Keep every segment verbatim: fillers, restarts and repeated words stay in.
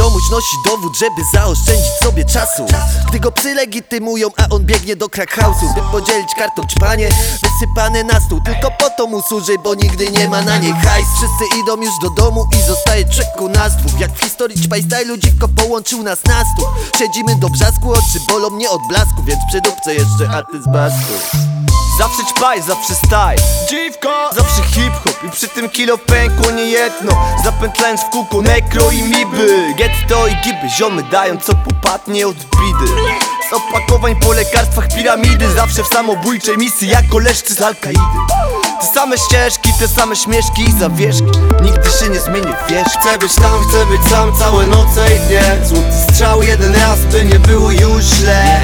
Ziomuś nosi dowód, żeby zaoszczędzić sobie czasu, gdy go psy legitymują, a on biegnie do crack house'u, by podzielić kartą ćpanie wysypane na stół. Tylko po to mu służy, bo nigdy nie ma na nie hajs. Wszyscy idą już do domu i zostaje czeku nas dwóch. Jak w historii ćpaj stylu dziko połączył nas na stół. Siedzimy do brzasku, oczy bolą mnie od blasku, więc przy dupce jeszcze arty z basku. Zawsze ćpaj, zawsze staj, dziwko, zawsze hip-hop i przy tym kilo pękło nie jedno. Zapętlając w kółko nekro i miby, getto i giby, ziomy dają co popadnie od bidy. Z opakowań po lekarstwach piramidy, zawsze w samobójczej misji jak koleżcy z Al-Kaidy. Te same ścieżki, te same śmieszki i zawieszki, nigdy się nie zmieni, wiesz. Chcę być tam, chcę być sam całe noce i dnie. Złoty strzał jeden raz, by nie było już źle.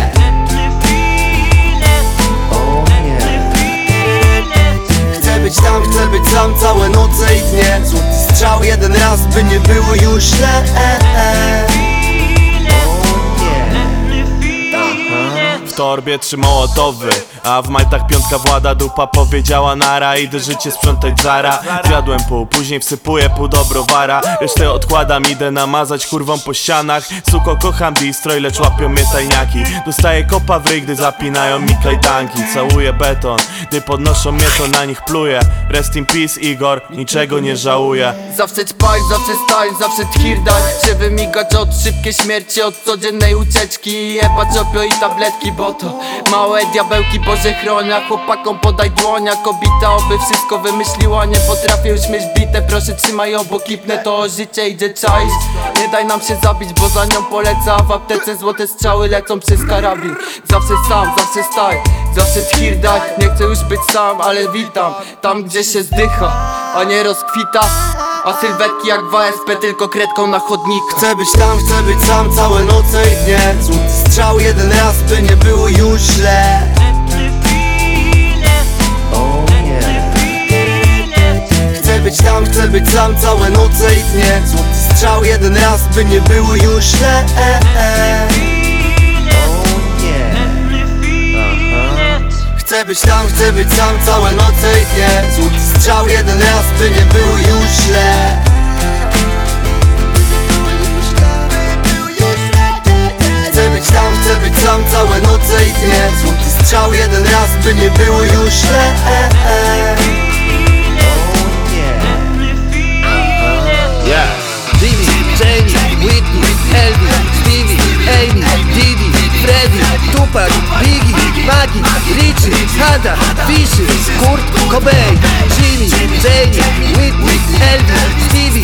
Chcę być tam, chcę być sam całe noce i dnie. Złoty strzał jeden raz, by nie było już źle. W torbie trzy mołotowy, a w majtach piątka włada. Dupa powiedziała nara, idę życie sprzątać zara. Zjadłem pół, później wsypuję pół do browara. Resztę odkładam, idę namazać kurwą po ścianach. Suko, kocham distroj, lecz łapią mnie tajniaki. Dostaję kopa w ryj, gdy zapinają mi kajdanki. Całuję beton, gdy podnoszą mnie, to na nich pluję. Rest in peace Igor, niczego nie żałuję. Zawsze ćpaj, zawsze staj, zawsze tchirdaj. Się wymigać od szybkiej śmierci, od codziennej ucieczki. Jebać opio i tabletki, bo to małe diabełki, Boże chronia. Chłopakom podaj dłonia, kobita oby wszystko wymyśliła. Nie potrafię już mieć bite, proszę trzymaj obok, kipnę to o życie idzie czaić. Nie daj nam się zabić, bo za nią poleca. W aptece złote strzały lecą przez karabin. Zawsze sam, zawsze staj, zawsze tchirdaj. Nie chcę już być sam, ale witam tam, gdzie się zdycha, a nie rozkwita. A sylwetki jak w A S P, tylko kredką na chodniku. Chcę być tam, chcę być sam całe noce i dnie. Złoty strzał jeden raz, by nie było już źle. Chcę być tam, chcę być sam całe noce i dnie. Złoty strzał jeden raz, by nie było już źle. Chcę być tam, chcę być sam całe noce i dnie. Złoty strzał jeden raz, by nie było już źle. Chcę być tam, chcę być sam całe noce i dnie. Złoty strzał jeden raz, by nie było już źle. Jimmy, Jamie, Whitney, Elvis, Stevie, Amy, Didi, Freddy, Tupac, Biggie, Maggie, Richie, Hada, Fishy, Kurt Cobain, Jimmy, Jamie, Whitney, Elvis, Stevie,